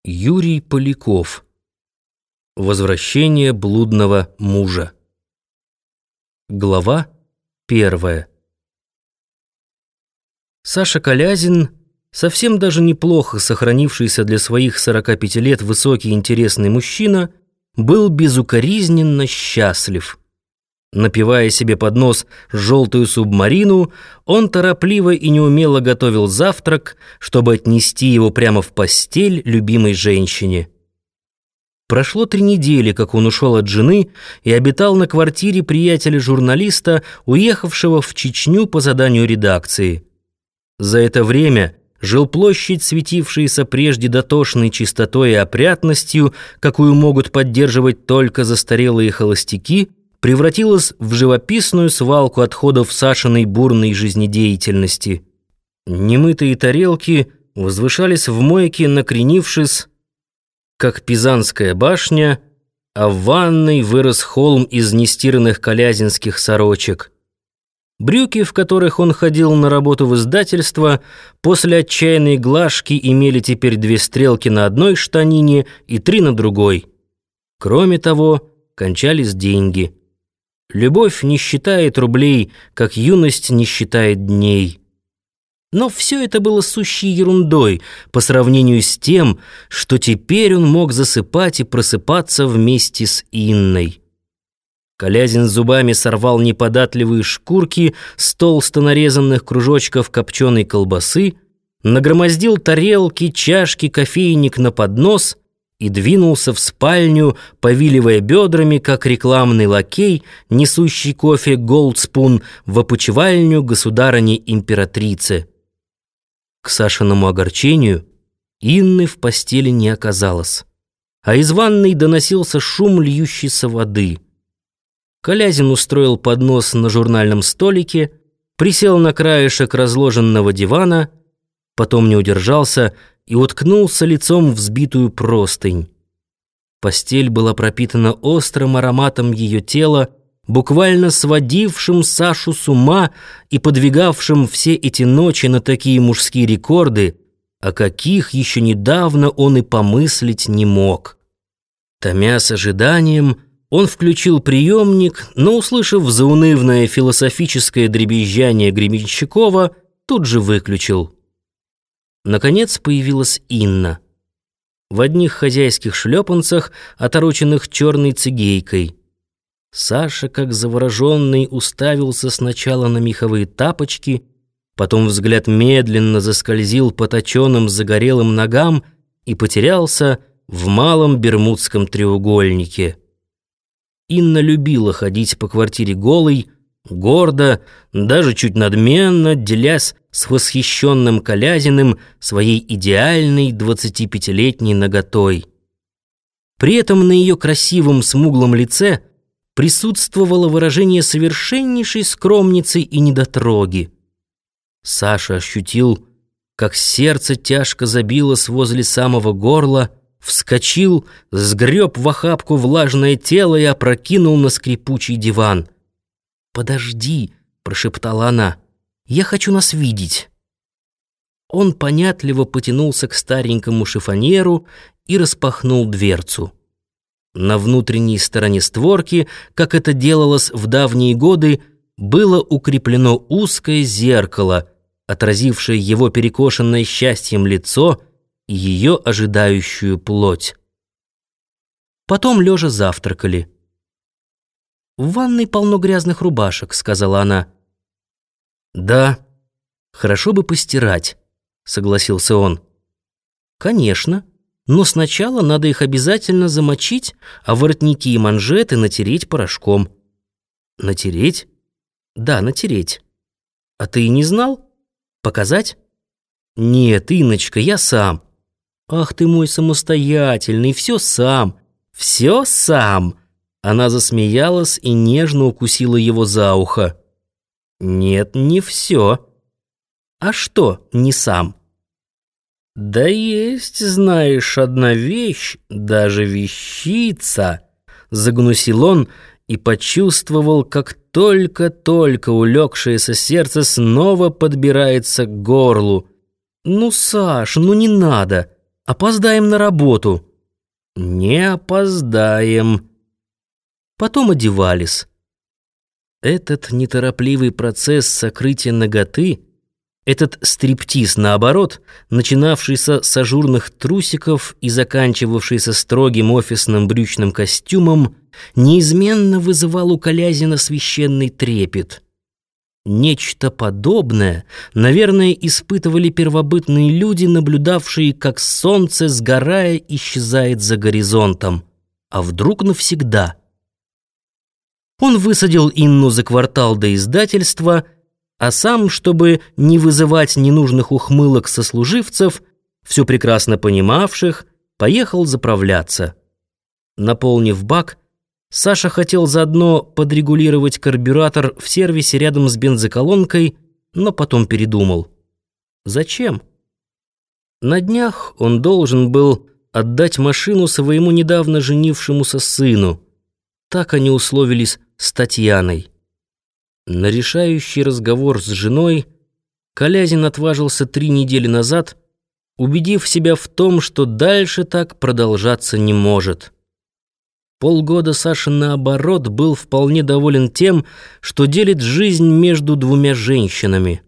Юрий Поляков. Возвращение блудного мужа. Глава 1. Саша Колязин, совсем даже неплохо сохранившийся для своих 45 лет высокий интересный мужчина, был безукоризненно счастлив. Напивая себе под нос желтую субмарину, он торопливо и неумело готовил завтрак, чтобы отнести его прямо в постель любимой женщине. Прошло 3 недели, как он ушел от жены и обитал на квартире приятеля-журналиста, уехавшего в Чечню по заданию редакции. За это время жилплощадь, светившаяся прежде дотошной чистотой и опрятностью, какую могут поддерживать только застарелые холостяки, превратилась в живописную свалку отходов Сашиной бурной жизнедеятельности. Немытые тарелки возвышались в мойке, накренившись, как Пизанская башня, а в ванной вырос холм из нестиранных колязинских сорочек. Брюки, в которых он ходил на работу в издательство, после отчаянной глажки имели теперь 2 стрелки на одной штанине и 3 на другой. Кроме того, кончались деньги. Любовь не считает рублей, как юность не считает дней. Но все это было сущей ерундой по сравнению с тем, что теперь он мог засыпать и просыпаться вместе с Инной. Колязин зубами сорвал неподатливые шкурки с толсто нарезанных кружочков копченой колбасы, нагромоздил тарелки, чашки, кофейник на поднос и двинулся в спальню, повиливая бедрами, как рекламный лакей, несущий кофе «Голдспун» в опочивальню государыни-императрицы. К Сашиному огорчению Инны в постели не оказалось, а из ванной доносился шум льющейся воды. Колязин устроил поднос на журнальном столике, присел на краешек разложенного дивана, потом не удержался и уткнулся лицом в взбитую простынь. Постель была пропитана острым ароматом ее тела, буквально сводившим Сашу с ума и подвигавшим все эти ночи на такие мужские рекорды, о каких еще недавно он и помыслить не мог. Томясь ожиданием, он включил приемник, но, услышав заунывное философическое дребезжание Гребенщикова, тут же выключил. Наконец появилась Инна. В одних хозяйских шлепанцах, отороченных черной цигейкой. Саша, как завороженный, уставился сначала на меховые тапочки, потом взгляд медленно заскользил по точенным загорелым ногам и потерялся в малом бермудском треугольнике. Инна любила ходить по квартире голой, гордо, даже чуть надменно, делясь с восхищенным Колязиным своей идеальной 25-летней наготой. При этом на ее красивом смуглом лице присутствовало выражение совершеннейшей скромницы и недотроги. Саша ощутил, как сердце тяжко забилось возле самого горла, вскочил, сгреб в охапку влажное тело и опрокинул на скрипучий диван. «Подожди», — прошептала она, — «я хочу нас видеть». Он понятливо потянулся к старенькому шифоньеру и распахнул дверцу. На внутренней стороне створки, как это делалось в давние годы, было укреплено узкое зеркало, отразившее его перекошенное счастьем лицо и ее ожидающую плоть. Потом лежа завтракали. «В ванной полно грязных рубашек», — сказала она. «Да, хорошо бы постирать», — согласился он. «Конечно, но сначала надо их обязательно замочить, а воротники и манжеты натереть порошком». «Натереть?» «Да, натереть. А ты и не знал? Показать?» «Нет, Инночка, я сам». «Ах ты мой самостоятельный, все сам, все сам». Она засмеялась и нежно укусила его за ухо. «Нет, не все». «А что не сам?» «Да есть, знаешь, одна вещь, даже вещица», — загнусил он и почувствовал, как только-только улегшееся сердце снова подбирается к горлу. «Ну, Саш, ну не надо!» Опоздаем на работу. Не опоздаем. Потом одевались. Этот неторопливый процесс сокрытия наготы, этот стриптиз, наоборот, начинавшийся с ажурных трусиков и заканчивавшийся строгим офисным брючным костюмом, неизменно вызывал у Колязина священный трепет. Нечто подобное, наверное, испытывали первобытные люди, наблюдавшие, как солнце, сгорая, исчезает за горизонтом. А вдруг навсегда? Он высадил Инну за квартал до издательства, а сам, чтобы не вызывать ненужных ухмылок сослуживцев, все прекрасно понимавших, поехал заправляться. Наполнив бак, Саша хотел заодно подрегулировать карбюратор в сервисе рядом с бензоколонкой, но потом передумал. Зачем? На днях он должен был отдать машину своему недавно женившемуся сыну. Так они условились с Татьяной. На решающий разговор с женой Колязин отважился 3 недели назад, убедив себя в том, что дальше так продолжаться не может. Полгода Саша, наоборот, был вполне доволен тем, что делит жизнь между 2 женщинами.